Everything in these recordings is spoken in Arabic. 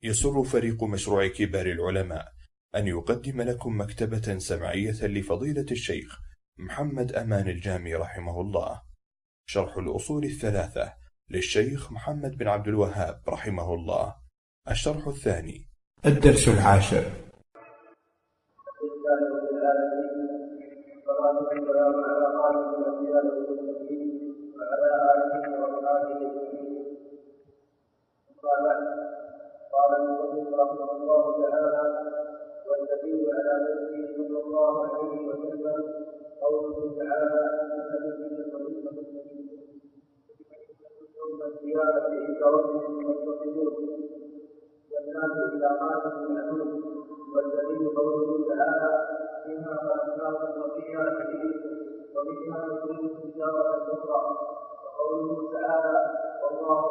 يسر فريق مشروع كبار العلماء أن يقدم لكم مكتبة سمعية لفضيلة الشيخ محمد أمان الجامي رحمه الله، شرح الأصول الثلاثة للشيخ محمد بن عبد الوهاب رحمه الله، الشرح الثاني. الدرس العاشر. قال المصنف رحمه الله تعالى: والدليل على نبيه صلى الله عليه وسلم قوله تعالى: ثم الزيادة عند ربهم ينتصرون والناس إلى مات معدود. والدليل قوله تعالى: فيما خلقناكم وفيها تحيون ومنها نخرجكم تارة أخرى. وقوله تعالى: والله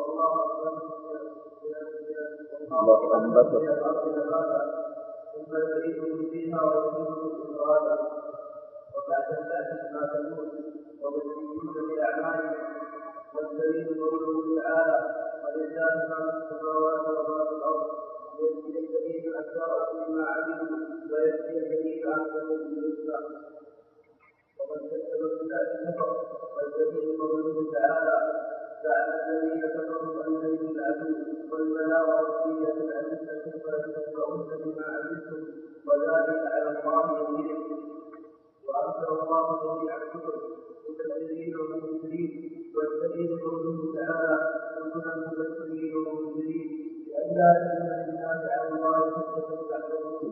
أنبتكم من الأرض نباتا ثم يعيدكم فيها ويخرجكم إخراجا. وبعد البعث ما تموت ومسلمون بأعمالهم. والدليل قوله تعالى: ولله ما في السماوات وما في الأرض يجزي الذين أساءوا بما عملوا ويجزي الذين أحسنوا بالحسنى. ومن كذب بالله كفر. والدليل قوله تعالى: زعم الذين كفروا أن لن يبعثوا والبلاغ والصية العزة فلتتبعون بما عملتم وذلك على الله يسير. وأنزل الله جميع الكتب مبشرين ومنذرين. والدليل قوله تعالى: كنا مبشرين ومنذرين لئلا يكون للناس على الله حجة بعد الرسل.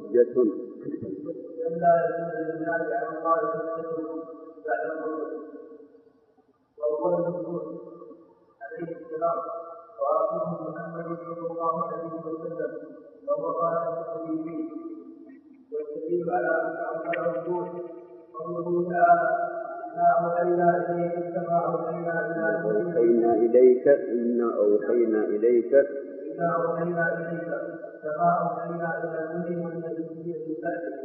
وأول الرسول عليه السلام وآخره محمد صلى الله عليه وسلم وهو خاتم النبيين. والدليل على أن أول الرسول قوله تعالى: إنا أوحينا إليك كما أوحينا إليك كما أوحينا إلى نوح والنبيين من بعده.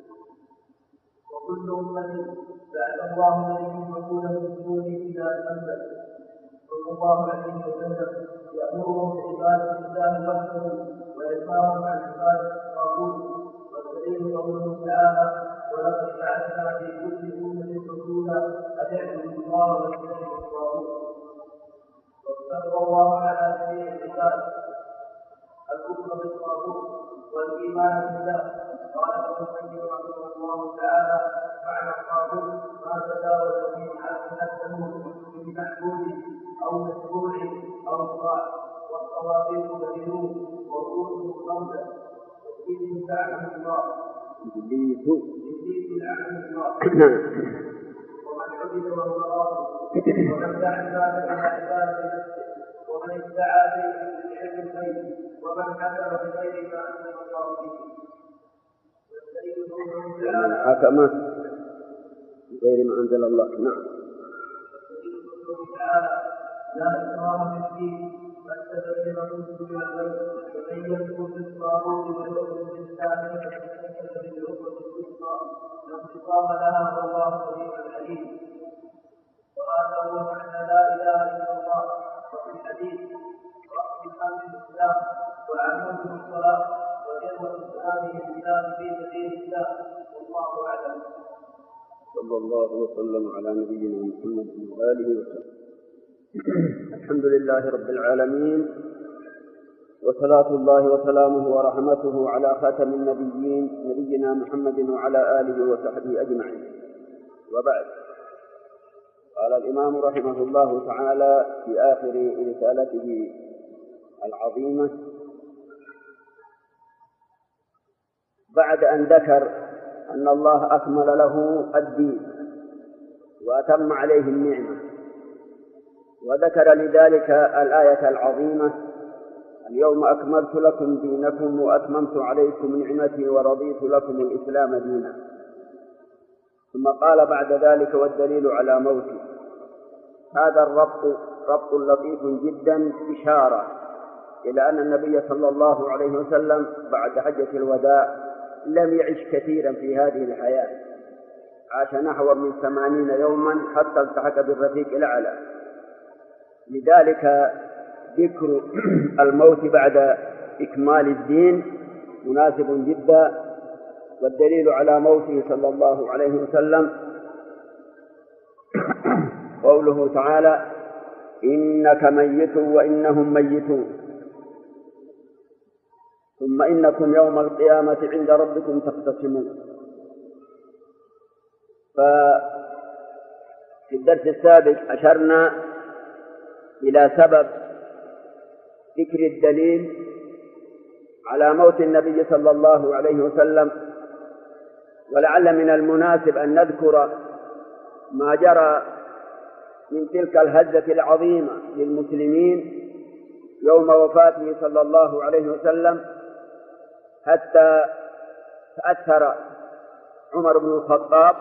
وكل أمة بعث الله إليهم رسولا يتلون إلى محمد صلى الله عليه وسلم يأمرهم بعبادة الله وحده وينهاهم عن عبادة الطاغوت. والدليل قوله تعالى: ولقد بعثنا في كل أمة رسولا أن اعبدوا الله واجتنبوا الطاغوت. وافترض الله على جميع العباد الكفر بالطاغوت والإيمان بالله. قال ابن القيم رحمه الله تعالى: معنى الطاغوت ما تجاوز به العبد نفسه من محبوب أو مشروع أو مطاع. والطواغيت مجنون ورؤوسه خمسة: إبليس لعنه الله ومن عبد وهو راضي ومن دعا الناس إلى عبادة نفسه ومن ادعى شيئا من علم الغيب ومن حكم بغير ما أنزل الله به. ومن حكم بغير ما أنزل الله. نعم. لا إكراه في الدين قد تبين الرشد من الغي ومن يكفر بالطاغوت ويؤمن بالله فاستمسك بالعروة الوثقى لا انفصام لها والله سميع عليم. وهذا هو معنى لا إله إلا الله. وفي الحديث: رأس الأمر الإسلام وعموده الصلاة وذروة هذه البلاد في سبيل الله. والله أعلم. صلى الله وسلم على نبينا محمد وآله وسلم. الحمد لله رب العالمين، وصلاة الله وسلامه ورحمته على خاتم النبيين نبينا محمد وعلى آله وصحبه أجمعين. وبعد، قال الإمام رحمه الله تعالى في آخر رسالته العظيمة بعد أن ذكر أن الله أكمل له الدين وأتم عليه النعمة، وذكر لذلك الآية العظيمة: اليوم أكملت لكم دينكم وأتممت عليكم نعمتي ورضيت لكم الإسلام دينا. ثم قال بعد ذلك: والدليل على موتي. هذا ربط لطيف جدا، إشارة إلى أن النبي صلى الله عليه وسلم بعد حجة الوداع لم يعش كثيرا في هذه الحياة، عاش نحو من 80 يوما حتى التحق بالرفيق الأعلى. لذلك ذكر الموت بعد إكمال الدين مناسب جدا، والدليل على موته صلى الله عليه وسلم قوله تعالى: إنك ميت وإنهم ميتون ثم إنكم يوم القيامة عند ربكم تختصمون. ففي الدرس السابق أشرنا إلى سبب ذكر الدليل على موت النبي صلى الله عليه وسلم، ولعل من المناسب أن نذكر ما جرى من تلك الهزة العظيمة للمسلمين يوم وفاته صلى الله عليه وسلم، حتى تأثر عمر بن الخطاب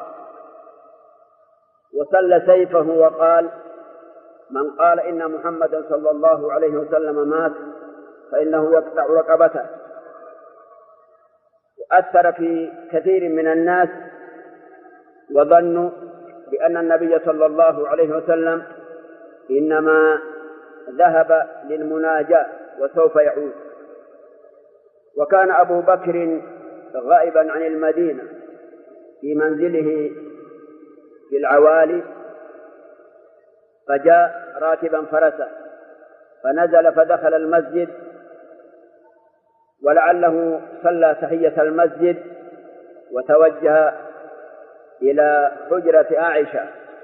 وسل سيفه وقال: من قال إن محمدا صلى الله عليه وسلم مات فإنه يقطع رقبته. وأثر في كثير من الناس وظنوا بأن النبي صلى الله عليه وسلم إنما ذهب للمناجاة وسوف يعود. وكان أبو بكر غائبا عن المدينة في منزله في العوالي، فجاء راكبا فرسا فنزل فدخل المسجد، ولعله صلى تحية المسجد وتوجه إلى حجرة عائشة،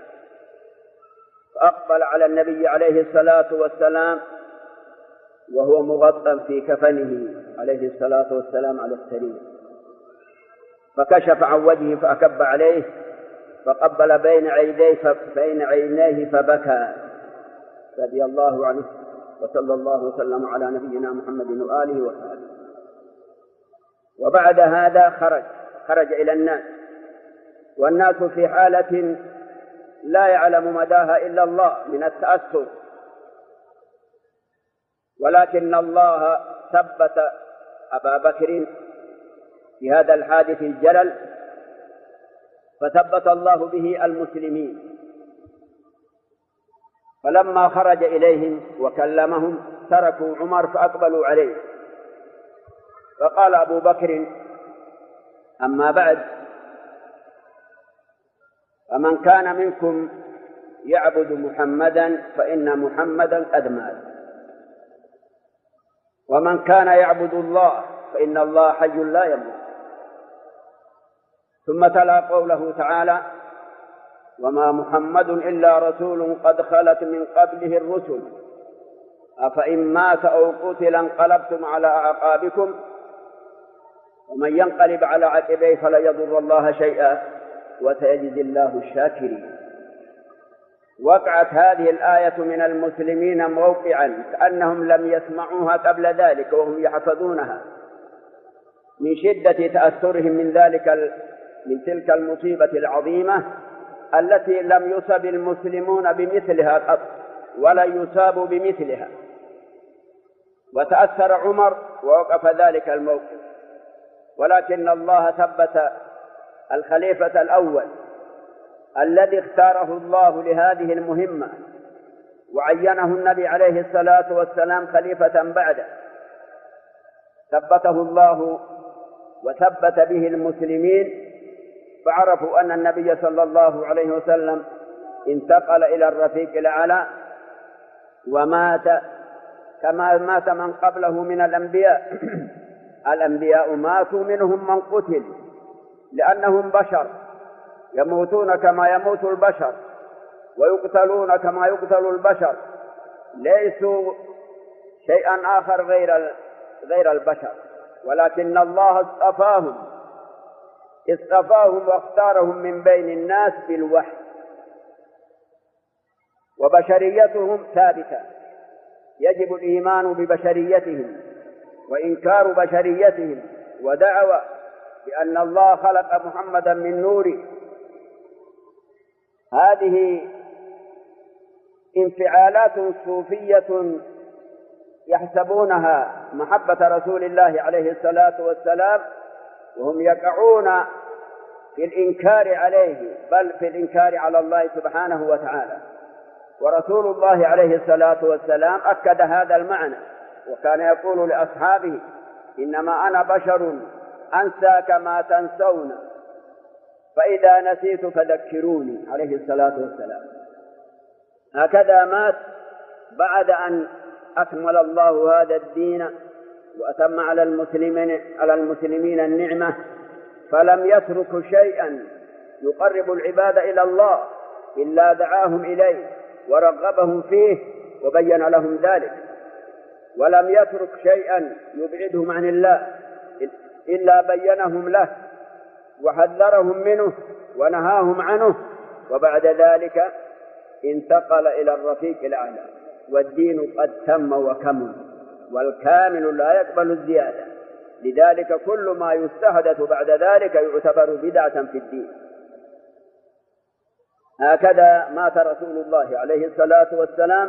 فأقبل على النبي عليه الصلاة والسلام وهو مغطى في كفنه عليه الصلاة والسلام على السرير، فكشف عن وجهه فأكب عليه فقبل بين عينيه فبكى رضي الله عنه، وصلى الله وسلم على نبينا محمد وآله وصحبه. وبعد هذا خرج إلى الناس، والناس في حالة لا يعلم مداها إلا الله من التأثر، ولكن الله ثبت أبا بكر في هذا الحادث الجلل، فثبت الله به المسلمين. فلما خرج إليهم وكلمهم تركوا عمر فأقبلوا عليه، فقال أبو بكر: أما بعد، فمن كان منكم يعبد محمدا فإن محمدا قد مات، ومن كان يعبد الله فإن الله حي لا يموت. ثم تلا قوله تعالى: وما محمد إلا رسول قد خلت من قبله الرسل أفإن مات أو قتل انقلبتم على أعقابكم ومن ينقلب على عقبيه فلا يضر الله شيئا وسيجزي الله الشاكرين. وقعت هذه الآية من المسلمين موقعا كأنهم لم يسمعوها قبل ذلك وهم يحفظونها من شدة تأثرهم من تلك المصيبة العظيمة التي لم يصب المسلمون بمثلها قط ولا يصابوا بمثلها. وتأثر عمر ووقف ذلك الموقف، ولكن الله ثبت الخليفة الأول الذي اختاره الله لهذه المهمة وعينه النبي عليه الصلاة والسلام خليفة بعده، ثبته الله وثبت به المسلمين، فعرفوا أن النبي صلى الله عليه وسلم انتقل إلى الرفيق الأعلى ومات كما مات من قبله من الأنبياء. الأنبياء ماتوا منهم من قتل لأنهم بشر يموتون كما يموت البشر ويقتلون كما يقتل البشر، ليسوا شيئا آخر غير البشر، ولكن الله اصطفاهم واختارهم من بين الناس بالوحي، وبشريتهم ثابتة، يجب الإيمان ببشريتهم وإنكار بشريتهم ودعوى بأن الله خلق محمدا من نور. هذه انفعالات صوفية يحسبونها محبة رسول الله عليه الصلاة والسلام، وهم يقعون في الإنكار عليه، بل في الإنكار على الله سبحانه وتعالى. ورسول الله عليه الصلاة والسلام أكد هذا المعنى وكان يقول لأصحابه: إنما أنا بشر أنسى كما تنسون، فإذا نسيت فذكروني، عليه الصلاة والسلام. هكذا مات بعد أن أكمل الله هذا الدين وأتم على المسلمين النعمة، فلم يترك شيئا يقرب العباد إلى الله إلا دعاهم إليه ورغبهم فيه وبين لهم ذلك، ولم يترك شيئا يبعدهم عن الله إلا بينهم له وحذرهم منه ونهاهم عنه، وبعد ذلك انتقل إلى الرفيق الأعلى، والدين قد تم وكمل، والكامل لا يقبل الزيادة، لذلك كل ما يستحدث بعد ذلك يعتبر بدعة في الدين. هكذا مات رسول الله عليه الصلاة والسلام،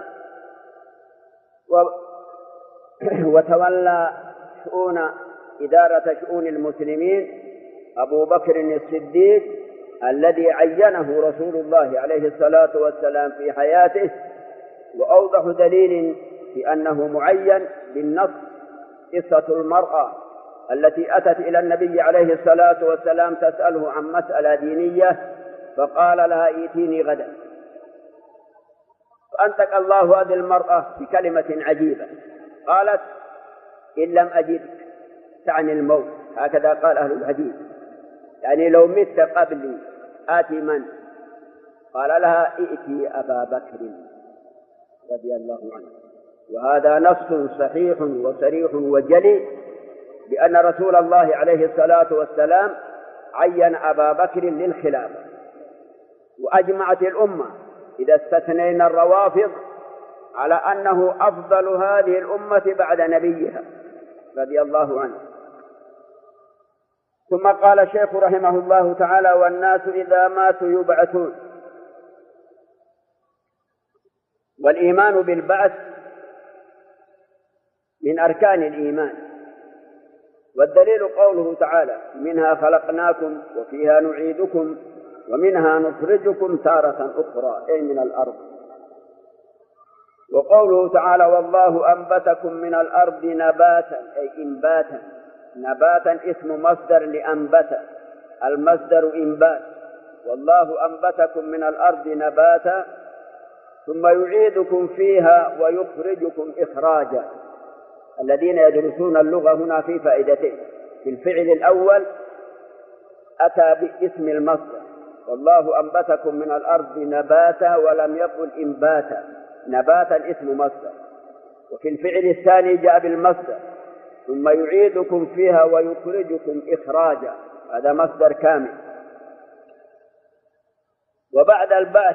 وتولى إدارة شؤون المسلمين أبو بكر الصديق الذي عينه رسول الله عليه الصلاة والسلام في حياته، وأوضح دليل في أنه معين بالنص قصة المرأة التي أتت إلى النبي عليه الصلاة والسلام تسأله عن مسألة دينية، فقال لها: ائتيني غدا. فأنطق الله هذه المرأة بكلمة عجيبة، قالت: إن لم أجدك، تعني الموت، هكذا قال أهل الحديث، يعني لو مت قبلي آتي من؟ قال لها: ائتي أبا بكر رضي الله عنه. وهذا نص صحيح وصريح وجلي بأن رسول الله عليه الصلاة والسلام عين أبا بكر للخلافة، وأجمعت الأمة إذا استثنينا الروافض على أنه أفضل هذه الأمة بعد نبيها رضي الله عنه. ثم قال الشيخ رحمه الله تعالى: والناس إذا ماتوا يبعثون. والإيمان بالبعث من أركان الإيمان، والدليل قوله تعالى: منها خلقناكم وفيها نعيدكم ومنها نخرجكم تارة أخرى، أي من الأرض. وقوله تعالى: والله أنبتكم من الأرض نباتا، أي إنباتا. نباتا اسم مصدر لأنبت، المصدر إنبات. والله أنبتكم من الأرض نباتا ثم يعيدكم فيها ويخرجكم إخراجا. الذين يدرسون اللغة هنا في فائدتين: في الفعل الأول أتى باسم المصدر، والله أنبتكم من الأرض نباتا، ولم يقل إنباتا، نباتا اسم مصدر. وفي الفعل الثاني جاء بالمصدر، ثم يعيدكم فيها ويخرجكم إخراجا، هذا مصدر كامل. وبعد البعث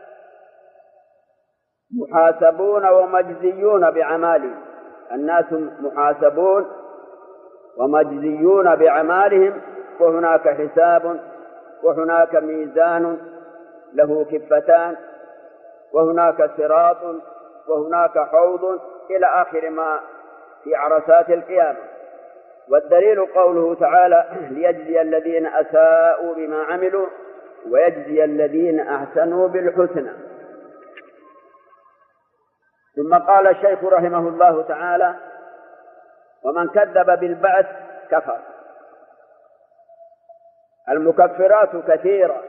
محاسبون ومجزيون بأعمالهم، الناس محاسبون ومجزيون بأعمالهم، وهناك حساب، وهناك ميزان له كفتان، وهناك صراط، وهناك حوض، إلى آخر ما في عرصات القيامة. والدليل قوله تعالى: ليجزي الذين أساءوا بما عملوا ويجزي الذين أحسنوا بالحسنى. ثم قال الشيخ رحمه الله تعالى: ومن كذب بالبعث كفر. المكفرات كثيرة،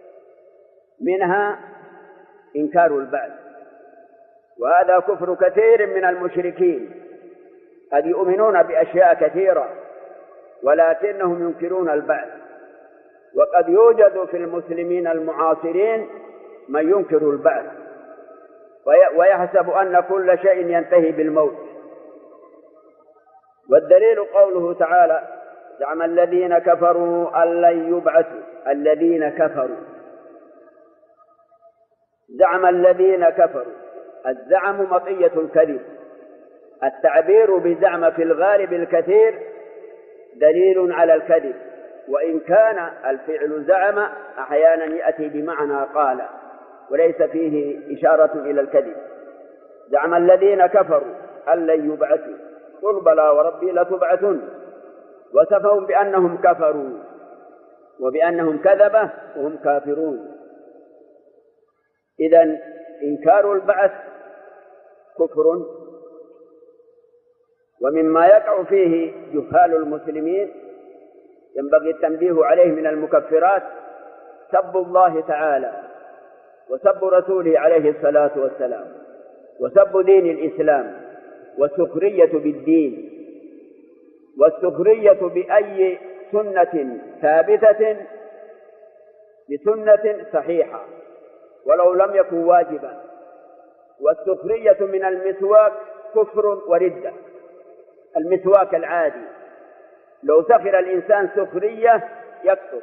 منها إنكار البعث، وهذا كفر كثير من المشركين، قد يؤمنون بأشياء كثيرة ولكنهم ينكرون البعث. وقد يوجد في المسلمين المعاصرين من ينكر البعث ويحسب أن كل شيء ينتهي بالموت. والدليل قوله تعالى: زعم الذين كفروا أن لن يبعثوا. الذين كفروا، زعم الذين كفروا. الزعم مطية الكذب، التعبير بزعم في الغالب الكثير دليل على الكذب، وإن كان الفعل زعم أحيانا يأتي بمعنى قال وليس فيه إشارة إلى الكذب. زعم الذين كفروا أن لن يبعثوا، قل بلى وربي لتبعثن. وصفهم بأنهم كفروا وبأنهم كذبة وهم كافرون. إذن إنكار البعث كفر، ومما يقع فيه جهال المسلمين ينبغي التنبيه عليه من المكفرات سب الله تعالى وسب رسوله عليه الصلاة والسلام وسب دين الإسلام والسخرية بالدين والسخرية بأي سنة ثابتة بسنة صحيحة ولو لم يكن واجبا. والسخرية من المسواك كفر وردة. المسواك العادي لو سخر الإنسان سخرية يكفر.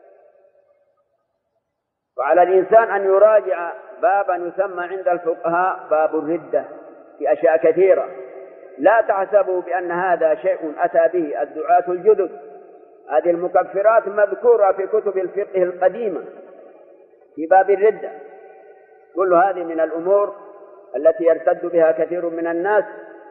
وعلى الإنسان أن يراجع بابا يسمى عند الفقهاء باب الردة في أشياء كثيرة. لا تحسبوا بأن هذا شيء أتى به الدعاة الجدد. هذه المكفرات مذكورة في كتب الفقه القديمة في باب الردة. كل هذه من الأمور التي يرتد بها كثير من الناس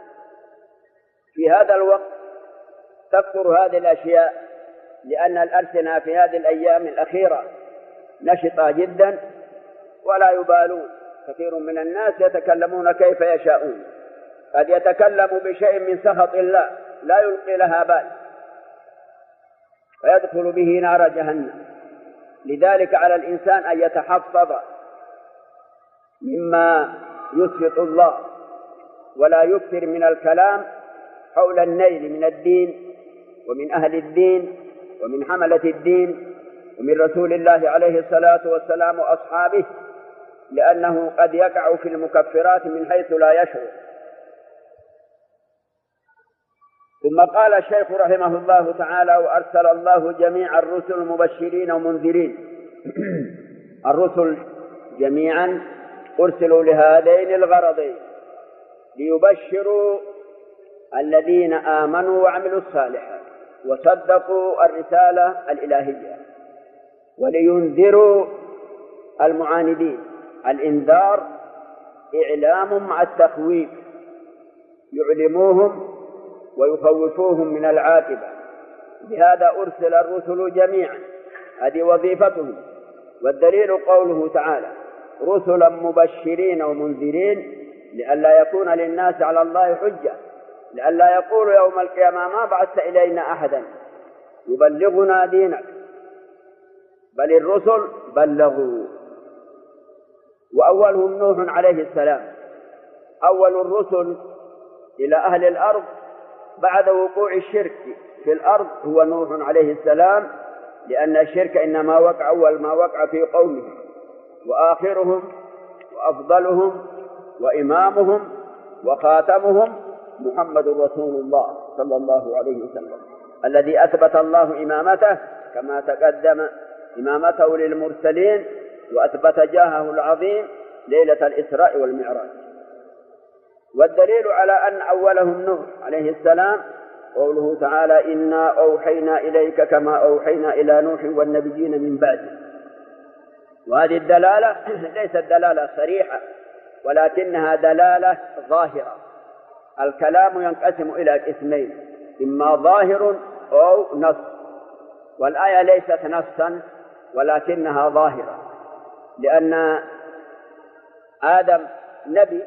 في هذا الوقت. تكثر هذه الأشياء لأن الألسنة في هذه الأيام الأخيرة نشطة جدا ولا يبالون. كثير من الناس يتكلمون كيف يشاءون. قد يتكلم بشيء من سخط الله لا يلقي لها بال ويدخل به نار جهنم. لذلك على الإنسان أن يتحفظ مما يسخط الله ولا يكثر من الكلام حول النيل من الدين ومن أهل الدين ومن حملة الدين ومن رسول الله عليه الصلاة والسلام وأصحابه، لأنه قد يقع في المكفرات من حيث لا يشعر. ثم قال الشيخ رحمه الله تعالى: وأرسل الله جميع الرسل مبشرين ومنذرين. الرسل جميعا أرسلوا لهذين الغرضين: ليبشروا الذين آمنوا وعملوا الصالحات وصدقوا الرسالة الإلهية، ولينذروا المعاندين. الإنذار إعلام مع التخويف، يعلموهم ويخوفوهم من العاقبة. بهذا أرسل الرسل جميعا، هذه وظيفتهم. والدليل قوله تعالى: رسلا مبشرين ومنذرين لئلا يكون للناس على الله حجة، لئلا يقول يوم القيامة ما بعثت إلينا أحدا يبلغنا دينك، بل الرسل بلغوا. وأولهم نوح عليه السلام، أول الرسل إلى أهل الأرض بعد وقوع الشرك في الأرض هو نوح عليه السلام، لأن الشرك إنما وقع أول ما وقع في قومه، وآخرهم وأفضلهم وإمامهم وخاتمهم محمد رسول الله صلى الله عليه وسلم، الذي أثبت الله إمامته كما تقدم إمامته للمرسلين، وأثبت جاهه العظيم ليلة الإسراء والمعراج. والدليل على أن أولهم نوح عليه السلام قوله تعالى: إنا أوحينا إليك كما أوحينا إلى نوح والنبيين من بعده. وهذه الدلالة ليست دلالة صريحة، ولكنها دلالة ظاهرة. الكلام ينقسم إلى قسمين: إما ظاهر أو نص، والآية ليست نصا ولكنها ظاهرة، لأن آدم نبي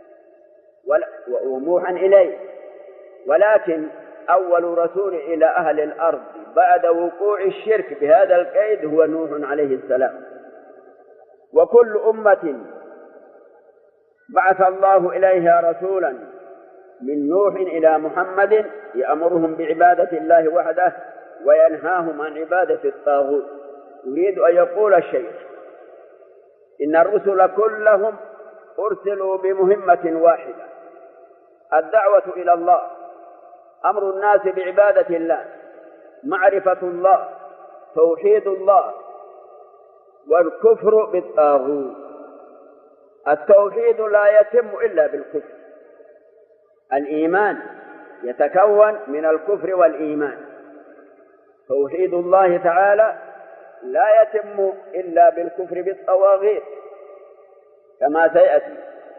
وموحى إليه، ولكن أول رسول إلى أهل الأرض بعد وقوع الشرك بهذا القيد هو نوح عليه السلام. وكل أمة بعث الله إليها رسولا من نوح إلى محمد يأمرهم بعبادة الله وحده وينهاهم عن عبادة الطاغوت. يريد أن يقول الشيخ إن الرسل كلهم أرسلوا بمهمة واحدة: الدعوة إلى الله، أمر الناس بعبادة الله، معرفة الله، توحيد الله، والكفر بالطاغوت. التوحيد لا يتم إلا بالكفر. الإيمان يتكون من الكفر والإيمان. توحيد الله تعالى لا يتم إلا بالكفر بالطواغيت كما سيأتي.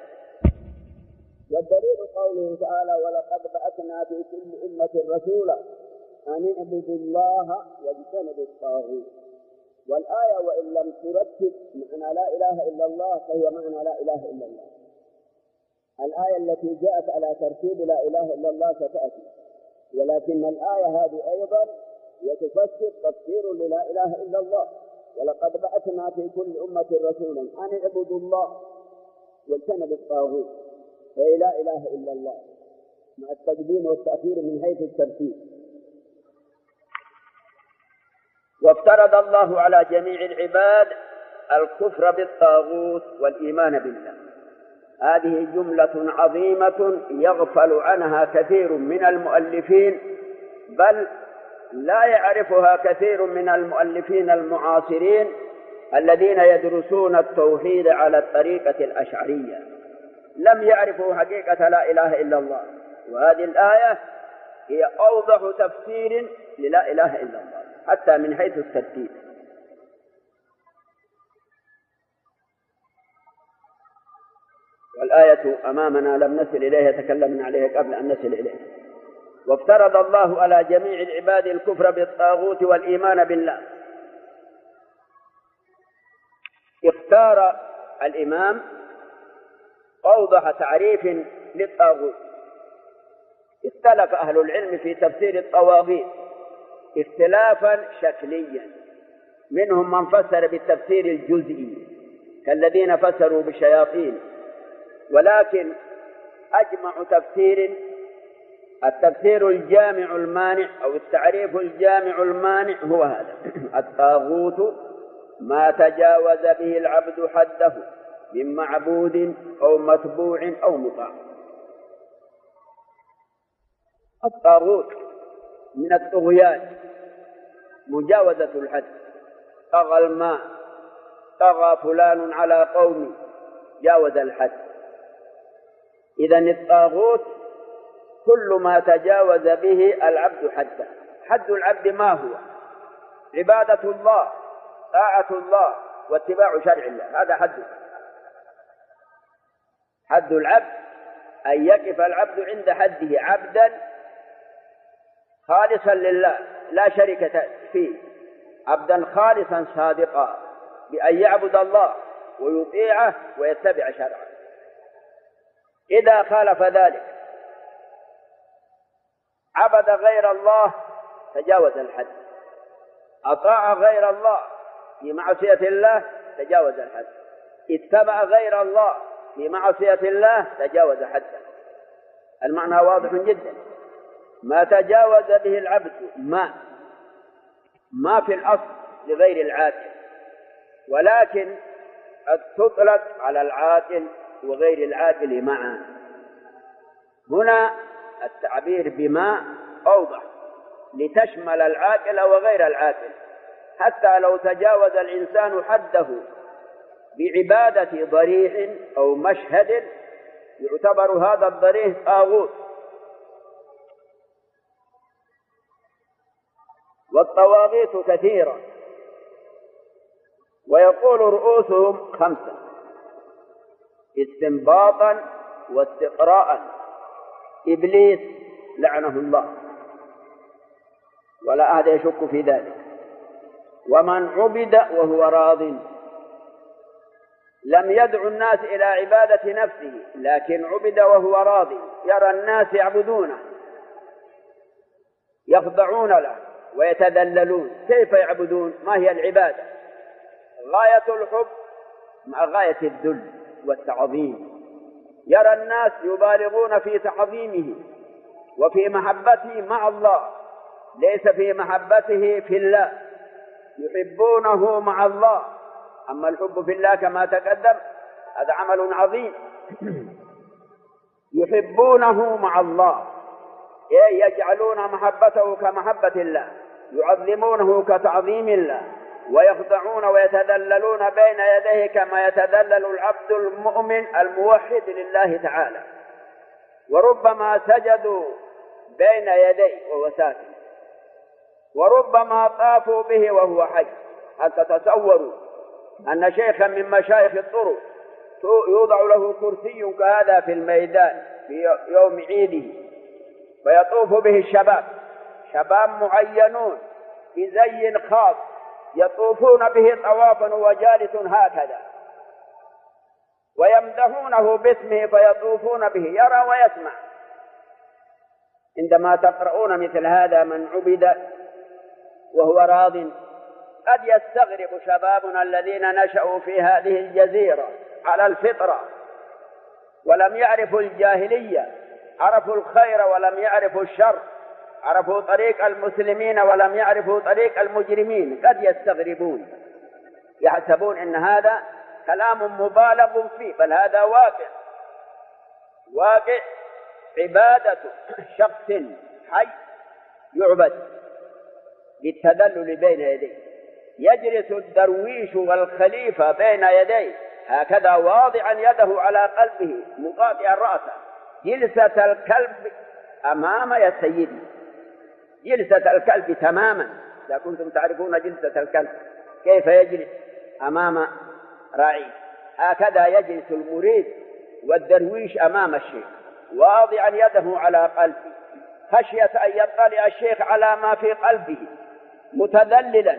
والدليل قوله تعالى: ولقد بعثنا في كل أمة رسولا أن اعبدوا الله واجتنبوا الطاغوت. والآية وإن لم ترتب معنى لا إله إلا الله فهي معنى لا إله إلا الله. الآية التي جاءت على ترتيب لا إله إلا الله ستأتي، ولكن الآية هذه أيضا يتفسر تفسير للا إله إلا الله. ولقد بعثنا في كل أمة رسولا أن اعبدوا الله واجتنبوا الطاغوت، فهي لا إله إلا الله مع التقديم والتأخير من حيث الترتيب. وافترض الله على جميع العباد الكفر بالطاغوت والإيمان بالله. هذه جملة عظيمة يغفل عنها كثير من المؤلفين، بل لا يعرفها كثير من المؤلفين المعاصرين الذين يدرسون التوحيد على الطريقة الأشعرية، لم يعرفوا حقيقة لا إله إلا الله. وهذه الآية هي أوضح تفسير للا إله إلا الله حتى من حيث الترتيب. والآية أمامنا لم نصل إليها، تكلمنا عليها قبل أن نصل إليها. وافترض الله على جميع العباد الكفر بالطاغوت والإيمان بالله. اختار الإمام أوضح تعريف للطاغوت. اختلف أهل العلم في تفسير الطواغيت اختلافا شكليا، منهم من فسر بالتفسير الجزئي كالذين فسروا بالشياطين، ولكن أجمع تفسير التفسير الجامع المانع أو التعريف الجامع المانع هو هذا: الطاغوت ما تجاوز به العبد حده من معبود أو متبوع أو مطاع. الطاغوت من الطغيان مجاوزة الحد، طغى الماء، طغى فلان على قومي، جاوز الحد. إذن الطاغوت كل ما تجاوز به العبد حده. حد العبد ما هو؟ عبادة الله، طاعة الله، واتباع شرع الله، هذا حده. حد العبد أن يقف العبد عند حده عبدا خالصا لله لا شريك فيه، عبدا خالصا صادقا بأن يعبد الله ويطيعه ويتبع شرعه. إذا خالف ذلك عبد غير الله تجاوز الحد، أطاع غير الله في معصية الله تجاوز الحد، اتبع غير الله في معصية الله تجاوز حده. المعنى واضح جدا. ما تجاوز به العبد ما في الأصل لغير العاقل، ولكن قد تطلق على العاقل وغير العاقل معا. هنا التعبير بما أوضح لتشمل العاقل وغير العاقل، حتى لو تجاوز الإنسان حده بعبادة ضريح أو مشهد يعتبر هذا الضريح طاغوت. والطواغيت كثيرة، ويقول رؤوسهم 5 استنباطا واستقراء: إبليس لعنه الله ولا أحد يشك في ذلك، ومن عبد وهو راض، لم يدع الناس إلى عبادة نفسه لكن عبد وهو راض، يرى الناس يعبدونه يخضعون له ويتذللون. كيف يعبدون؟ ما هي العبادة؟ غاية الحب مع غاية الذل والتعظيم. يرى الناس يبالغون في تعظيمه وفي محبته مع الله، ليس في محبته في الله، يحبونه مع الله. أما الحب في الله كما تقدم هذا عمل عظيم. يحبونه مع الله، يجعلون محبته كمحبة الله، يعظمونه كتعظيم الله، ويخضعون ويتذللون بين يديه كما يتذلل العبد المؤمن الموحد لله تعالى. وربما سجدوا بين يديه وهو ساكن، وربما طافوا به وهو حي. حتى تصوروا أن شيخا من مشايخ الطرق يوضع له كرسي كهذا في الميدان في يوم عيده، فيطوف به الشباب، شباب معينون في زي خاص يطوفون به طوافا وجالس هكذا، ويمدحونه باسمه فيطوفون به، يرى ويسمع. عندما تقرؤون مثل هذا من عبد وهو راض، قد يستغرب شبابنا الذين نشأوا في هذه الجزيرة على الفطرة ولم يعرفوا الجاهلية، عرفوا الخير ولم يعرفوا الشر، عرفوا طريق المسلمين ولم يعرفوا طريق المجرمين، قد يستغربون، يحسبون أن هذا كلام مبالغ فيه، بل هذا واقع عبادة شخص حي يعبد بالتذلل بين يديه. يجلس الدرويش والخليفة بين يديه هكذا واضعا يده على قلبه مقاطعا رأسه، جلسة الكلب أمام يا سيدي، جلسة الكلب تماما. إذا كنتم تعرفون جلسة الكلب كيف يجلس أمام راعيه، هكذا يجلس المريد والدرويش أمام الشيخ واضعا يده على قلبه، خشية أن يطلع الشيخ على ما في قلبه، متذللا،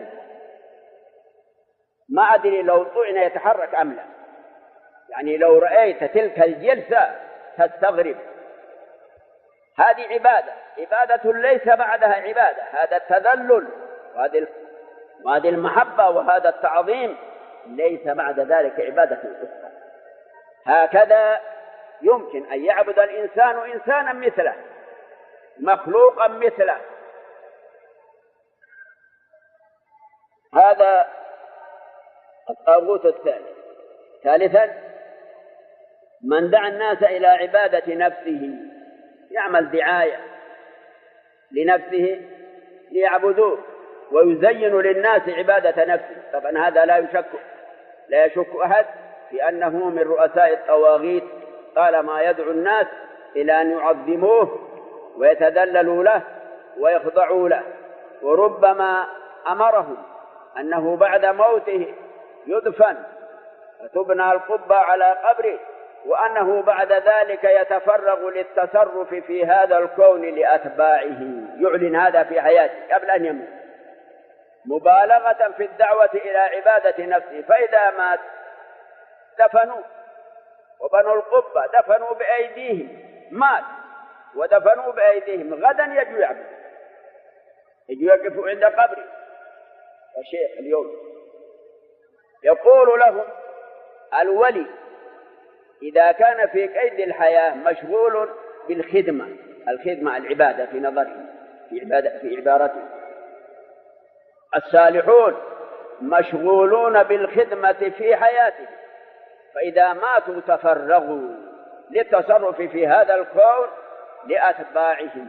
ما أدري لو طعن يتحرك أم لا. يعني لو رأيت تلك الجلسة تستغرب. هذه عبادة ليس بعدها عبادة، هذا التذلل وهذه المحبة وهذا التعظيم ليس بعد ذلك عبادة أخرى. هكذا يمكن أن يعبد الإنسان إنسانا مثله، مخلوقا مثله. هذا الطاغوت الثاني. ثالثا، من دعا الناس إلى عبادة نفسه، يعمل دعاية لنفسه ليعبدوه ويزين للناس عبادة نفسه. طبعا هذا لا يشك أحد في أنه من رؤساء الطواغيت، طالما يدعو الناس إلى أن يعظموه ويتذللوا له ويخضعوا له، وربما أمرهم أنه بعد موته يدفن فتبنى القبة على قبره، وأنه بعد ذلك يتفرغ للتصرف في هذا الكون لأتباعه، يعلن هذا في حياته قبل أن يموت، مبالغة في الدعوة إلى عبادة نفسه. فإذا مات دفنوا وبنوا القبة، دفنوا بأيديهم، مات ودفنوا بأيديهم، غدا يجوا يعبدوا، يجوا يقفوا عند قبره. الشيخ اليوم يقول لهم الولي إذا كان في قيد الحياة مشغول بالخدمة، الخدمة العبادة في نظره، في عبارته. الصالحون مشغولون بالخدمة في حياته، فإذا ماتوا تفرغوا للتصرف في هذا الكون لأتباعهم.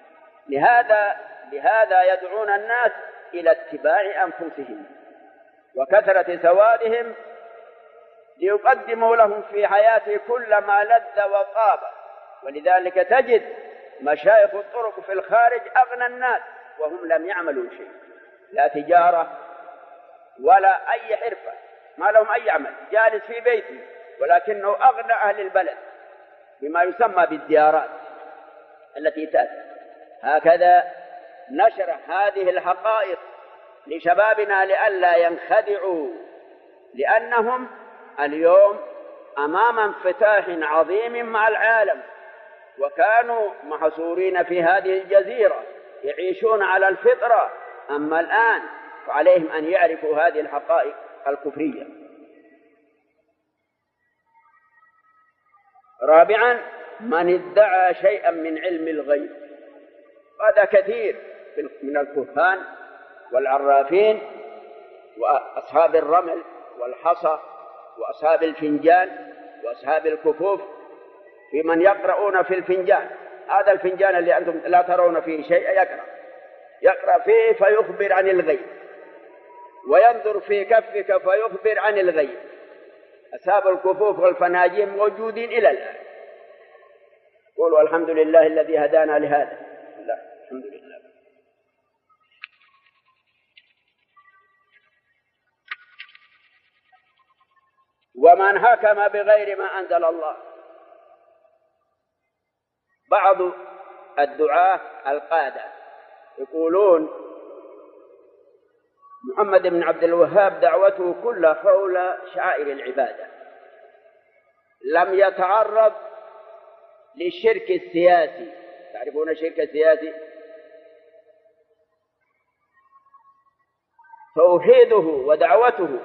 لهذا يدعون الناس إلى اتباع أنفسهم وكثرة سوادهم، ليقدموا لهم في حياته كل ما لذ وطاب. ولذلك تجد مشايخ الطرق في الخارج أغنى الناس وهم لم يعملوا شيء، لا تجارة ولا أي حرفة، ما لهم أي عمل، جالس في بيته ولكنه أغنى أهل البلد بما يسمى بالزيارات التي تأتي. هكذا نشر هذه الحقائق لشبابنا لئلا ينخدعوا، لأنهم اليوم أمام انفتاح عظيم مع العالم، وكانوا محصورين في هذه الجزيرة يعيشون على الفطرة. أما الآن فعليهم أن يعرفوا هذه الحقائق الكفرية. رابعا، من ادعى شيئا من علم الغيب. هذا كثير من الكهان والعرافين وأصحاب الرمل والحصى وأصحاب الفنجان وأصحاب الكفوف، في من يقرؤون في الفنجان. هذا الفنجان اللي أنتم لا ترون فيه شيء يقرأ فيه فيخبر عن الغيب، وينظر في كفك فيخبر عن الغيب. أصحاب الكفوف والفناجين موجودين إلى الآن. قولوا الحمد لله الذي هدانا لهذا. لا، الحمد لله. ومن حكم بغير ما أنزل الله. بعض الدعاة القادة يقولون محمد بن عبد الوهاب دعوته كلها حول شعائر العبادة، لم يتعرض للشرك السياسي. تعرفون الشرك السياسي؟ توحيده ودعوته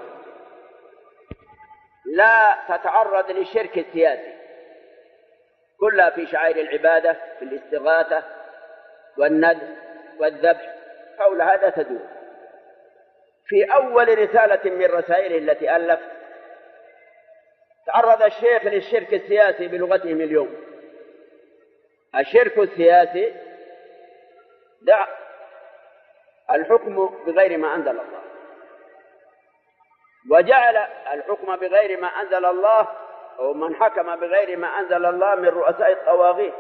لا تتعرض للشرك السياسي، كلها في شعائر العبادة، في الاستغاثة والندب والذبح، حول هذا تدور. في أول رسالة من رسائله التي ألف تعرض الشيخ للشرك السياسي بلغتهم اليوم. الشرك السياسي دع الحكم بغير ما أنزل الله، وجعل الحكم بغير ما أنزل الله أو من حكم بغير ما أنزل الله من رؤساء الطواغيت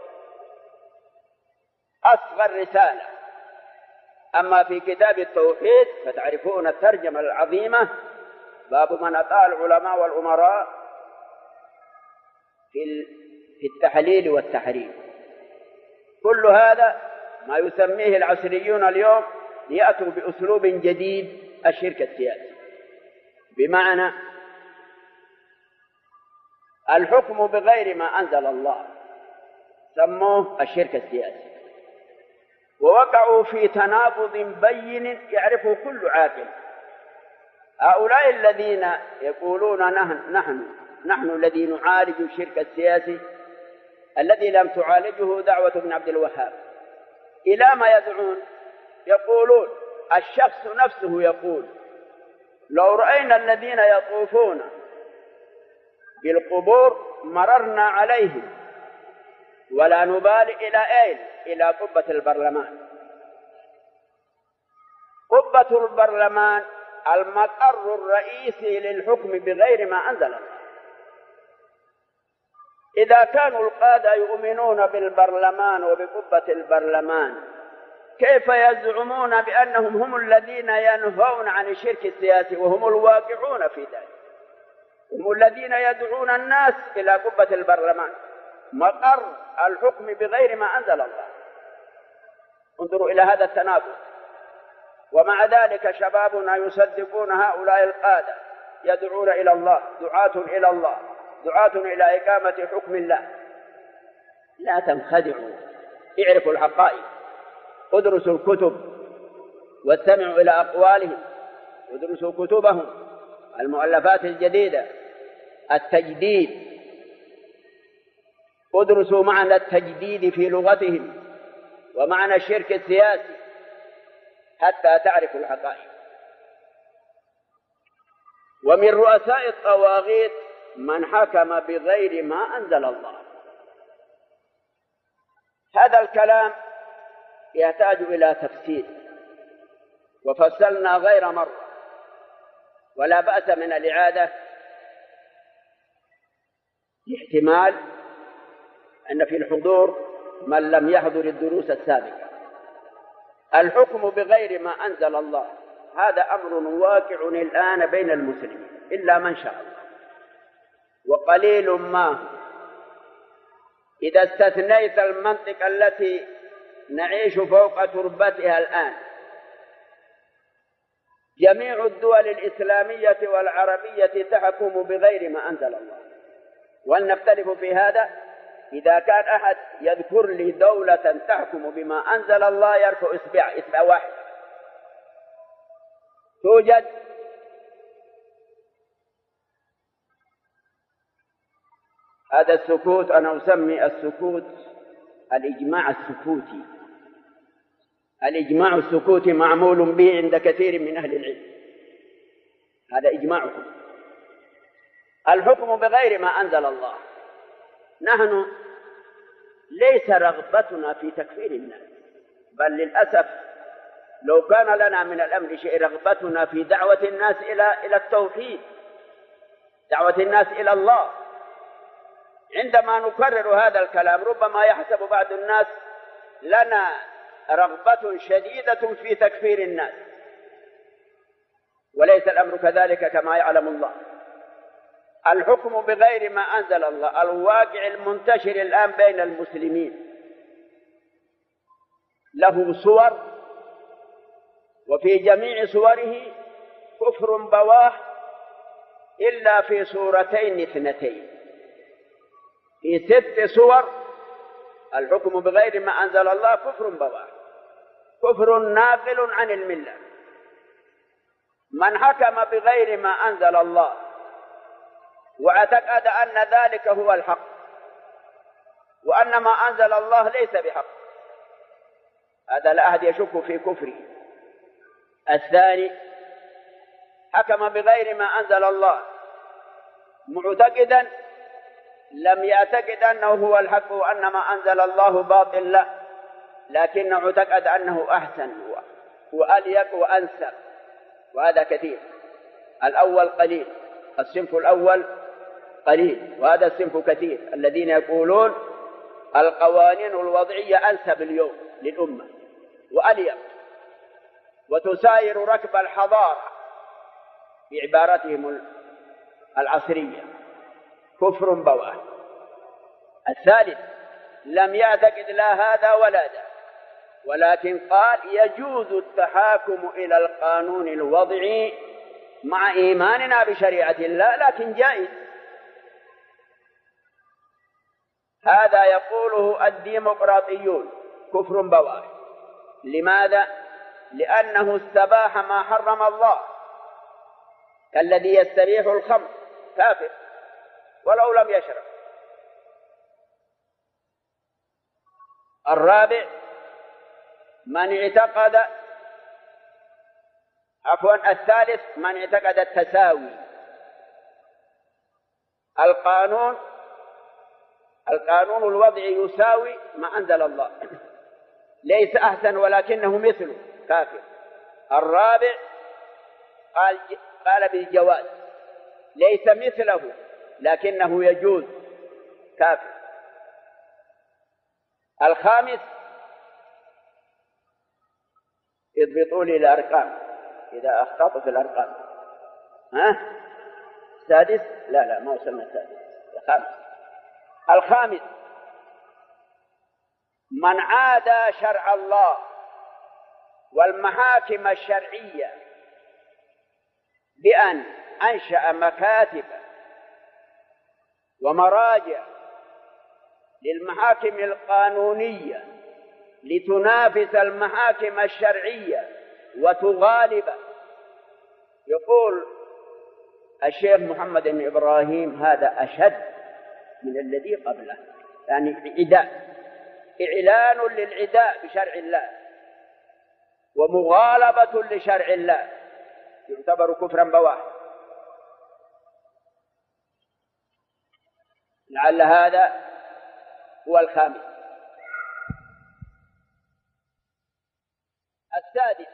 أصغر رسالة. أما في كتاب التوحيد فتعرفون الترجمة العظيمة: باب من أطاع العلماء والأمراء في التحليل والتحريم. كل هذا ما يسميه العصريون اليوم ليأتوا بأسلوب جديد، الشرك السياسي، بمعنى الحكم بغير ما أنزل الله، سموه الشرك السياسي. ووقعوا في تناقض بين يعرفه كل عاقل. هؤلاء الذين يقولون نحن الذي نعالج الشرك السياسي الذي لم تعالجه دعوة ابن عبد الوهاب، إلى ما يدعون؟ يقولون الشخص نفسه يقول: لو رأينا الذين يطوفون بالقبور مررنا عليهم ولا نبالي. إلى أين؟ إلى قبة البرلمان. قبة البرلمان المقر الرئيسي للحكم بغير ما أنزل الله. إذا كانوا القادة يؤمنون بالبرلمان وبقبة البرلمان، كيف يزعمون بأنهم هم الذين ينهون عن الشرك السياسي وهم الواقعون في ذلك؟ هم الذين يدعون الناس إلى قبة البرلمان، مقر الحكم بغير ما أنزل الله. انظروا إلى هذا التناقض. ومع ذلك شبابنا يصدقون هؤلاء القادة، يدعون إلى الله، دعاة إلى الله، دعاة إلى إقامة حكم الله. لا تنخدعوا، اعرفوا الحقائق، ادرسوا الكتب واستمعوا إلى أقوالهم، ادرسوا كتبهم، المؤلفات الجديدة، التجديد، ادرسوا معنى التجديد في لغتهم ومعنى الشرك السياسي حتى تعرفوا الحقائق. ومن رؤساء الطواغيت من حكم بغير ما أنزل الله. هذا الكلام يحتاج إلى تفسير، وفصلنا غير مرة، ولا بأس من الإعادة لاحتمال أن في الحضور من لم يحضر الدروس السابقة. الحكم بغير ما أنزل الله هذا أمر واقع الآن بين المسلمين إلا من شاء الله، وقليل ما. إذا استثنيت المنطقة التي نعيش فوق تربتها الآن، جميع الدول الإسلامية والعربية تحكم بغير ما أنزل الله. ولنختلف في هذا. إذا كان أحد يذكر لي دولة تحكم بما أنزل الله يرفع إصبع واحد. توجد؟ هذا السكوت أنا أسمي السكوت الإجماع السكوتي. الإجماع السكوتي معمول به عند كثير من أهل العلم، هذا إجماعهم. الحكم بغير ما أنزل الله، نحن ليس رغبتنا في تكفير الناس، بل للأسف لو كان لنا من الأمر شيء رغبتنا في دعوة الناس إلى التوحيد، دعوة الناس إلى الله. عندما نكرر هذا الكلام ربما يحسب بعض الناس لنا رغبة شديدة في تكفير الناس، وليس الأمر كذلك كما يعلم الله. الحكم بغير ما أنزل الله الواقع المنتشر الآن بين المسلمين له صور، وفي جميع صوره كفر بواح إلا في صورتين اثنتين. في 6 صور الحكم بغير ما أنزل الله كفر بواح، كفر ناقل عن الملة. من حكم بغير ما أنزل الله واعتقد أن ذلك هو الحق وأن ما أنزل الله ليس بحق، هذا لا أحد يشك في كفره. الثاني حكم بغير ما أنزل الله معتقدا لم يعتقد أنه هو الحق وأن ما أنزل الله باطل، لا، لكنه اعتقد أنه أحسن وأليق وأنسب، وهذا كثير. الأول قليل، الصنف الأول قليل، وهذا الصنف كثير، الذين يقولون القوانين الوضعية أنسب اليوم للأمة وأليق وتساير ركب الحضارة بعبارتهم العصرية، كفر بواح. الثالث لم يعتقد لا هذا ولا ذا، ولكن قال يجوز التحاكم إلى القانون الوضعي مع إيماننا بشريعة الله، لكن جائز. هذا يقوله الديمقراطيون كفر بواح. لماذا؟ لأنه استباح ما حرم الله، كالذي يستبيح الخمر كافر ولو لم يشرب. الرابع من اعتقد الثالث من اعتقد التساوي. القانون الوضعي يساوي ما أنزل الله، ليس أحسن ولكنه مثله، كافر. الرابع قال بالجواز، ليس مثله لكنه يجوز، كافر. الخامس اضبطوا لي الأرقام إذا أخطأت في الأرقام. السادس؟ لا ما وصلنا السادس، الخامس من عادى شرع الله والمحاكم الشرعية بأن أنشأ مكاتب ومراجع للمحاكم القانونية لتنافس المحاكم الشرعية وتغالب. يقول الشيخ محمد بن إبراهيم هذا أشد من الذي قبله، يعني إعلان للعداء بشرع الله ومغالبة لشرع الله، يعتبر كفرا بواح. لعل هذا هو الخامس. السادس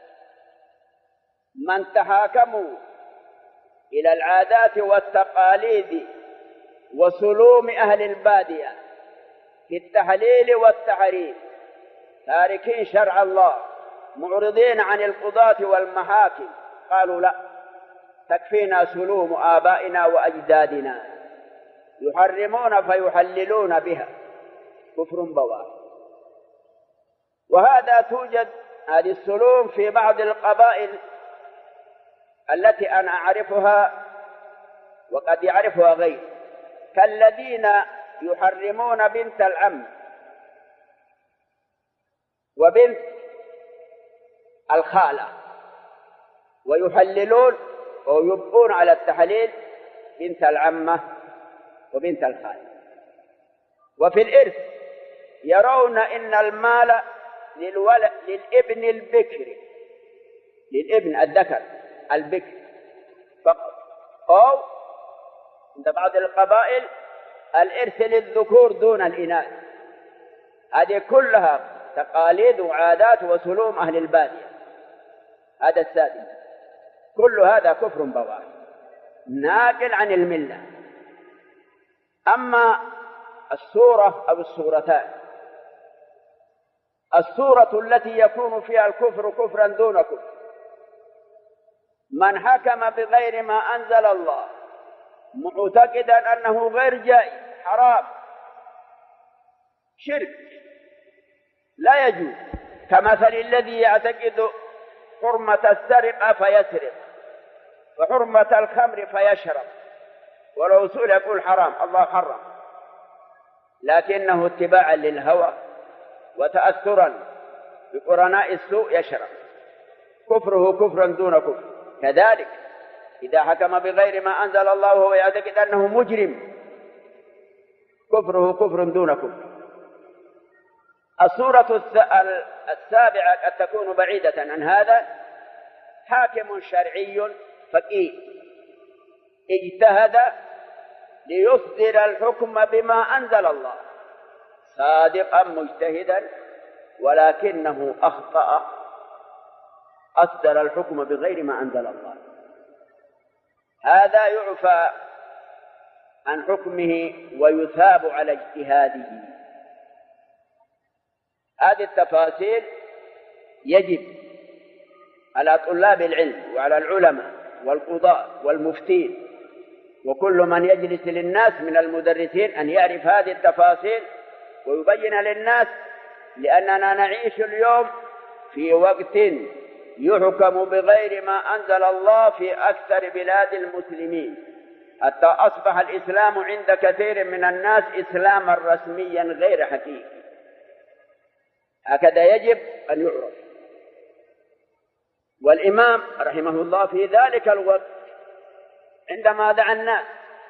من تحاكموا إلى العادات والتقاليد وسلوم أهل البادية في التحليل والتحريم، تاركين شرع الله معرضين عن القضاة والمحاكم، قالوا لا، تكفينا سلوم آبائنا وأجدادنا، يحرمون فيحللون بها، كفر بواح. وهذا توجد هذه السلوم في بعض القبائل التي أنا أعرفها وقد يعرفها غير، كالذين يحرمون بنت العم وبنت الخالة ويحللون ويبقون على التحليل بنت العمة وبنت الخالة. وفي الإرث يرون إن المال للابن البكر، للابن الذكر البكر فقط، أو عند بعض القبائل الإرث للذكور دون الإناث. هذه كلها تقاليد وعادات وسلوم أهل البادية. هذا السادس، كل هذا كفر بواح ناقل عن الملة. أما السورة أو السورتان، السورة التي يكون فيها الكفر كفرا دون كفر، من حكم بغير ما أنزل الله معتقدا أنه غير جائز، حرام، شرك، لا يجوز، كمثل الذي يعتقد حرمة السرقة فيسرق وحرمة الخمر فيشرب، ولو سئل يقول حرام، الله حرم. لكنه اتباعا للهوى وتأثرا بقرناء السوء يشرع، كفره كفرا دون كفر. كذلك إذا حكم بغير ما أنزل الله وهو يعتقد أنه مجرم، كفره كفر دون كفر. الصورة السابعة قد تكون بعيدة عن هذا: حاكم شرعي فقيه اجتهد ليصدر الحكم بما أنزل الله، صادقا مجتهدا، ولكنه أخطأ، أصدر الحكم بغير ما أنزل الله، هذا يعفى عن حكمه ويثاب على اجتهاده. هذه التفاصيل يجب على طلاب العلم وعلى العلماء والقضاة والمفتين وكل من يجلس للناس من المدرسين أن يعرف هذه التفاصيل ويبين للناس، لأننا نعيش اليوم في وقت يحكم بغير ما أنزل الله في أكثر بلاد المسلمين، حتى أصبح الإسلام عند كثير من الناس إسلاما رسميا غير حقيقي. هكذا يجب أن يعرف. والإمام رحمه الله في ذلك الوقت عندما دعا الناس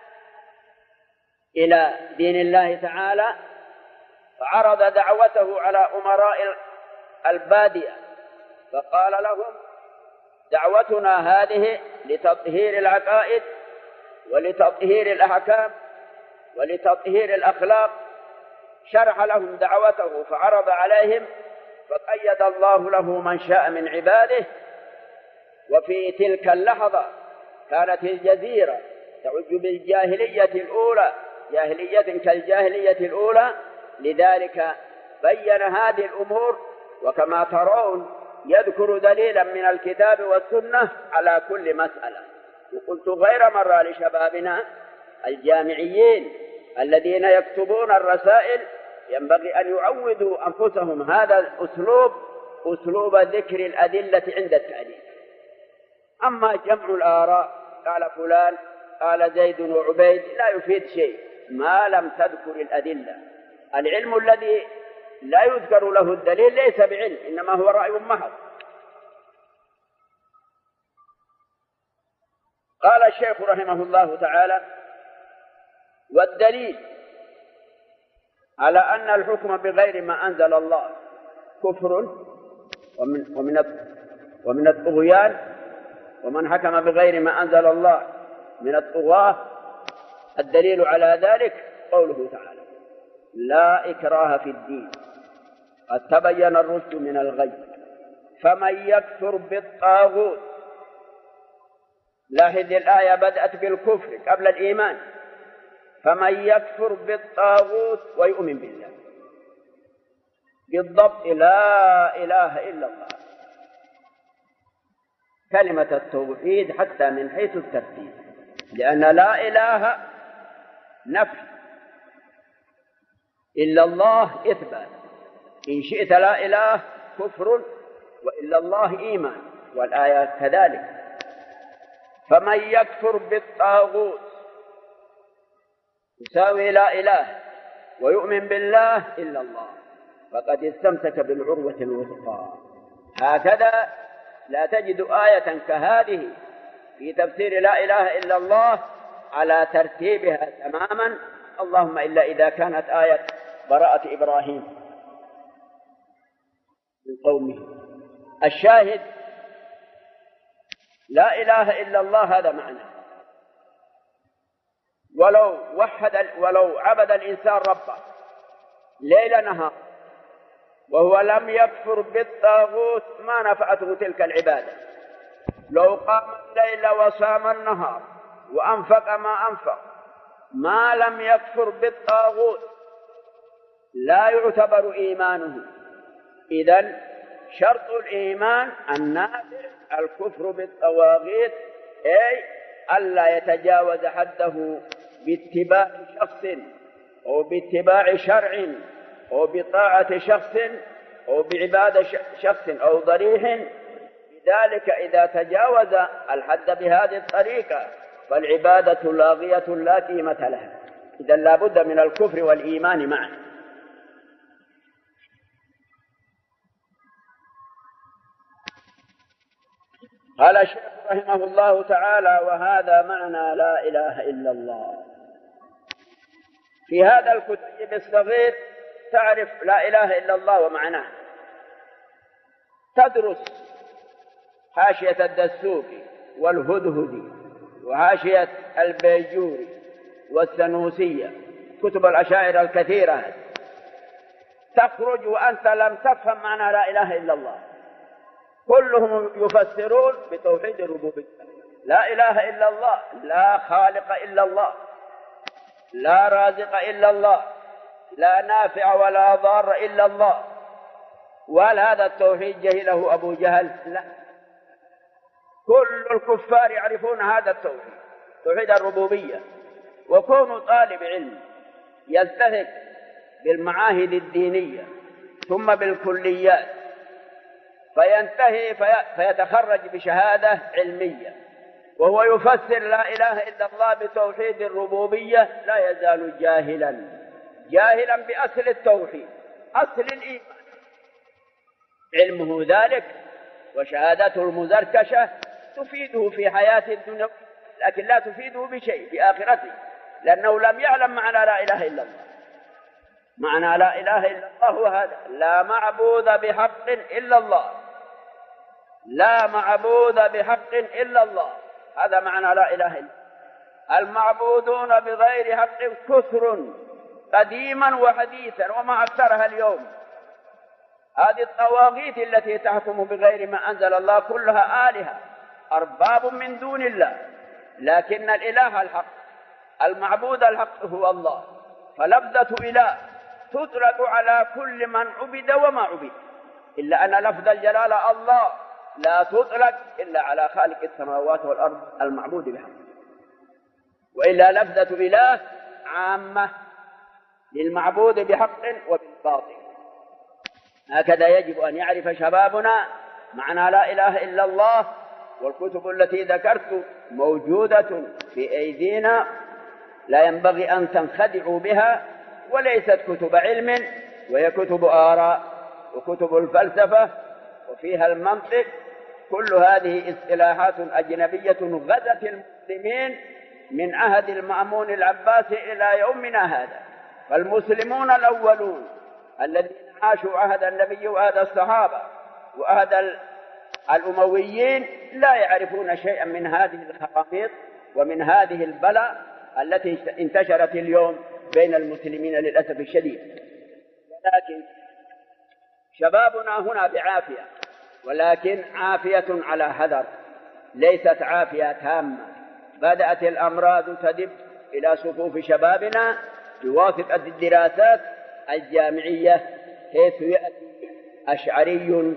إلى دين الله تعالى فعرض دعوته على أمراء البادية، فقال لهم: دعوتنا هذه لتطهير العقائد ولتطهير الأحكام ولتطهير الأخلاق. شرح لهم دعوته فعرض عليهم، فقيد الله له من شاء من عباده. وفي تلك اللحظة كانت الجزيرة تعج بالجاهلية الأولى، جاهلية كالجاهلية الأولى، لذلك بين هذه الأمور، وكما ترون يذكر دليلا من الكتاب والسنة على كل مسألة. وقلت غير مرة لشبابنا الجامعيين الذين يكتبون الرسائل ينبغي أن يعودوا أنفسهم هذا الأسلوب، أسلوب ذكر الأدلة عند التعليم. أما جمع الآراء، قال فلان قال زيد وعبيد، لا يفيد شيء ما لم تذكر الأدلة. العلم الذي لا يذكر له الدليل ليس بعلم، إنما هو رأي محض. قال الشيخ رحمه الله تعالى: والدليل على أن الحكم بغير ما أنزل الله كفر ومن الطغيان، ومن حكم بغير ما أنزل الله من الطغاة. الدليل على ذلك قوله تعالى: لا إكراه في الدين قد تبين الرشد من الغي فمن يكفر بالطاغوت. لاحظ الآية بدأت بالكفر قبل الإيمان، فمن يكفر بالطاغوت ويؤمن بالله، بالضبط لا إله إلا الله. كلمة التوحيد حتى من حيث الترتيب، لأن لا إله نفي، إلا الله إثبات. إن شئت لا إله كفر، وإلا الله إيمان، والآيات كذلك. فمن يكفر بالطاغوت يساوي لا إله، ويؤمن بالله إلا الله، فقد استمسك بالعروة الوثقى. هكذا لا تجد آية كهذه في تفسير لا إله إلا الله على ترتيبها تماما، اللهم إلا إذا كانت آية براءة إبراهيم من قومه. الشاهد لا إله إلا الله هذا معنى. ولو عبد الإنسان ربه ليل نهار وهو لم يكفر بالطاغوت ما نفعته تلك العبادة. لو قام الليل وصام النهار وأنفق ما أنفق ما لم يكفر بالطاغوت لا يعتبر إيمانه. إذن شرط الإيمان النافع الكفر بالطواغيت، أي ألا يتجاوز حده باتباع شخص أو باتباع شرع أو بطاعة شخص أو بعبادة شخص أو ضريح. لذلك إذا تجاوز الحد بهذه الطريقة فالعبادة لاغية لا قيمة لها. إذا لا بد من الكفر والإيمان معا. قال الشيخ رحمه الله تعالى: وهذا معنى لا إله إلا الله. في هذا الكتيب الصغير تعرف لا إله إلا الله ومعناه، تدرس حاشية الدسوقي والهدهدي وحاشية البيجوري والسنوسية، كتب الأشاعرة الكثيرة، تخرج وأنت لم تفهم معنى لا إله إلا الله. كلهم يفسرون بتوحيد الربوبية. لا إله إلا الله، لا خالق إلا الله، لا رازق إلا الله، لا نافع ولا ضار إلا الله. وهل هذا التوحيد جهله أبو جهل؟ لا، كل الكفار يعرفون هذا التوحيد، توحيد الربوبية. وكون طالب علم يلتحق بالمعاهد الدينية ثم بالكليات فينتهي فيتخرج بشهادة علمية وهو يفسر لا إله إلا الله بتوحيد الربوبية، لا يزال جاهلا بأصل التوحيد، أصل الإيمان. علمه ذلك وشهادته المزركشة تفيده في حياة الدنيا، لكن لا تفيده بشيء في آخرته، لأنه لم يعلم معنى لا إله إلا الله. معنى لا إله إلا الله هو هذا: لا معبود بحق إلا الله، لا معبود بحق إلا الله. هذا معنى لا إله إلا الله. المعبودون بغير حق كثر قديما وحديثا وما أكثرها اليوم. هذه الطواغيت التي تحكم بغير ما أنزل الله كلها آلهة، أرباب من دون الله، لكن الإله الحق المعبود الحق هو الله. فلفظة إله تطلق على كل من عبد وما عبد، إلا أن لفظ الجلالة الله لا تطلق إلا على خالق السماوات والأرض المعبود بحق، وإلا لفظة إله عامة للمعبود بحق وبالباطل. هكذا يجب أن يعرف شبابنا معنى لا إله إلا الله. والكتب التي ذكرت موجودة في أيدينا، لا ينبغي أن تنخدعوا بها، وليست كتب علم، وهي كتب آراء وكتب الفلسفة وفيها المنطق. كل هذه اصطلاحات أجنبية غزت المسلمين من عهد المأمون العباسي إلى يومنا هذا. فالمسلمون الأولون الذين عاشوا عهد النبي وعهد الصحابة وعهد الأمويين لا يعرفون شيئا من هذه الخراميط ومن هذه البلاء التي انتشرت اليوم بين المسلمين للأسف الشديد. ولكن شبابنا هنا بعافية، ولكن عافية على حذر، ليست عافية تامة. بدأت الأمراض تدب إلى صفوف شبابنا بواسطة الدراسات الجامعية، حيث يأتي أشعري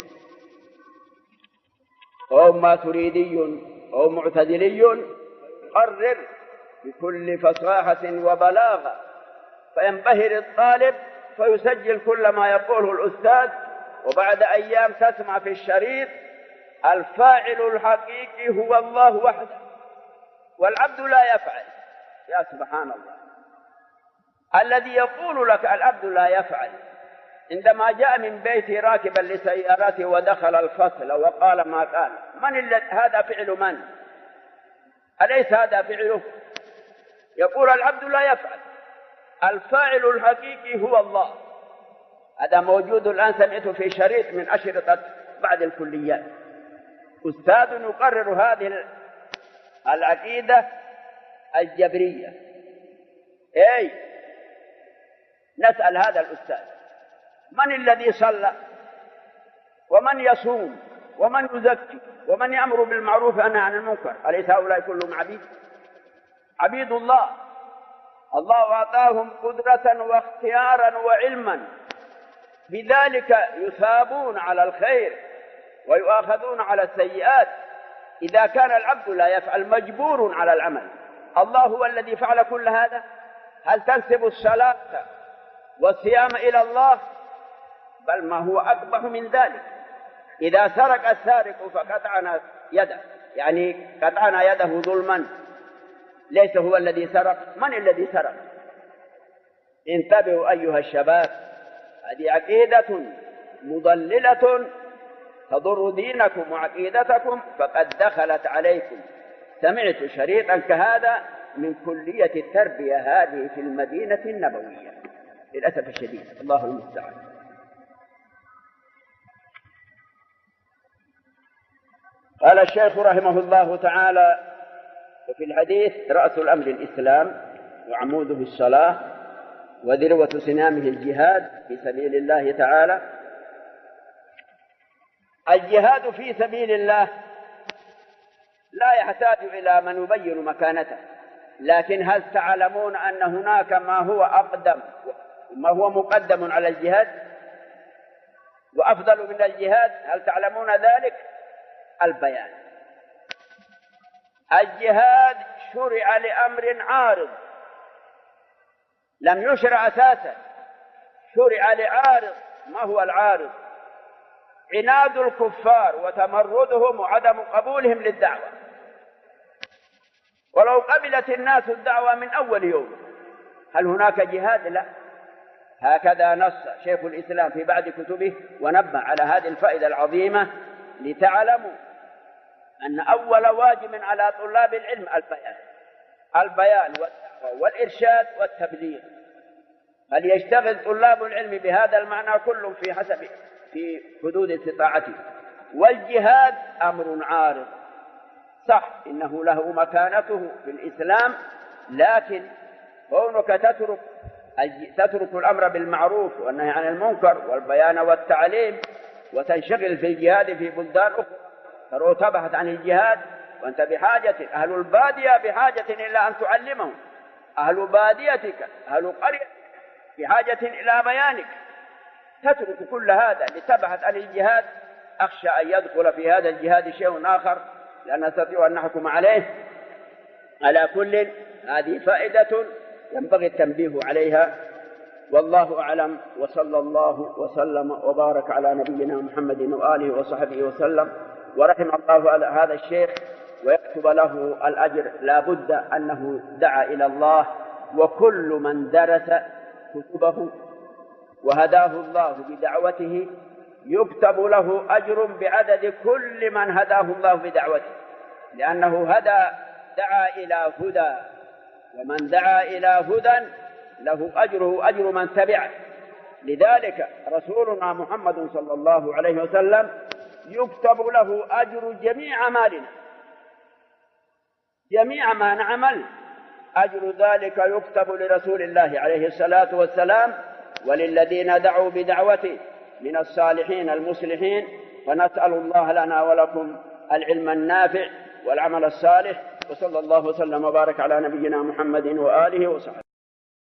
أو ماتريدي أو معتزلي يقرر بكل فصاحة وبلاغة، فينبهر الطالب فيسجل كل ما يقوله الأستاذ، وبعد أيام تسمع في الشريط: الفاعل الحقيقي هو الله وحده والعبد لا يفعل. يا سبحان الله، الذي يقول لك العبد لا يفعل عندما جاء من بيته راكبا لسيارته ودخل الفصل وقال ما قال، هذا فعل من؟ أليس هذا فعله؟ يقول العبد لا يفعل، الفاعل الحقيقي هو الله. هذا موجود الآن، سمعته في شريط من أشرطة بعض الكليات، أستاذ يقرر هذه العقيدة الجبرية. نسأل هذا الأستاذ: من الذي صلى ومن يصوم ومن يزكي ومن يأمر بالمعروف وينهى عن المنكر؟ أليس هؤلاء كلهم عبيد الله؟ الله أعطاهم قدرة واختيارا وعلما، بذلك يثابون على الخير ويؤاخذون على السيئات. إذا كان العبد لا يفعل مجبور على العمل، الله هو الذي فعل كل هذا. هل تنسب الصلاة والصيام إلى الله؟ بل ما هو أقبح من ذلك. إذا سرق السارق فقطعنا يده، يعني قطعنا يده ظلما، ليس هو الذي سرق. من الذي سرق؟ انتبهوا أيها الشباب، هذه عقيدة مضللة تضر دينكم وعقيدتكم، فقد دخلت عليكم. سمعت شريطا كهذا من كلية التربية هذه في المدينة النبوية للأسف الشديد، الله المستعان. قال الشيخ رحمه الله تعالى: وفي الحديث: رأس الأمر الإسلام وعموده الصلاة وذروة سنامه الجهاد في سبيل الله تعالى. الجهاد في سبيل الله لا يحتاج إلى من يبين مكانته، لكن هل تعلمون أن هناك ما هو مقدم على الجهاد وأفضل من الجهاد؟ هل تعلمون ذلك؟ البيان. الجهاد شرع لأمر عارض، لم يشرع أساسا، شرع لعارض. ما هو العارض؟ عناد الكفار وتمردهم وعدم قبولهم للدعوة. ولو قبلت الناس الدعوة من أول يوم، هل هناك جهاد؟ لا. هكذا نص شيخ الإسلام في بعض كتبه ونبه على هذه الفائدة العظيمة لتعلموا أن أول واجب على طلاب العلم البيان والدعوة والإرشاد والتبليغ. فليشتغل طلاب العلم بهذا المعنى كل في حدود استطاعته. والجهاد أمر عارض، صح إنه له مكانته في الإسلام، لكن كونك تترك الأمر بالمعروف والنهي عن المنكر والبيان والتعليم وتنشغل في الجهاد في بلدان أخرى، تروح تبحث عن الجهاد وأنت بحاجة، أهل البادية بحاجة إلى أن تعلمهم، أهل باديتك أهل قريتك بحاجة إلى بيانك، تترك كل هذا لتبحث عن الجهاد. أخشى أن يدخل في هذا الجهاد شيء آخر لا نستطيع أن نحكم عليه. على كل هذه فائدة ينبغي التنبيه عليها، والله أعلم، وصلى الله وسلم وبارك على نبينا محمد وآله وصحبه وسلم. ورحم الله هذا الشيخ ويكتب له الأجر. لا بد أنه دعا إلى الله، وكل من درس كتبه وهداه الله بدعوته يكتب له أجر بعدد كل من هداه الله بدعوته، لأنه دعا إلى هدى، ومن دعا إلى هدى له أجره أجر من تبعه. لذلك رسولنا محمد صلى الله عليه وسلم يكتب له أجر جميع أعمالنا، جميع ما نعمل أجر ذلك يكتب لرسول الله عليه الصلاة والسلام وللذين دعوا بدعوته من الصالحين المصلحين. فنسأل الله لنا ولكم العلم النافع والعمل الصالح، وصلى الله وسلم وبارك على نبينا محمد وآله وصحبه.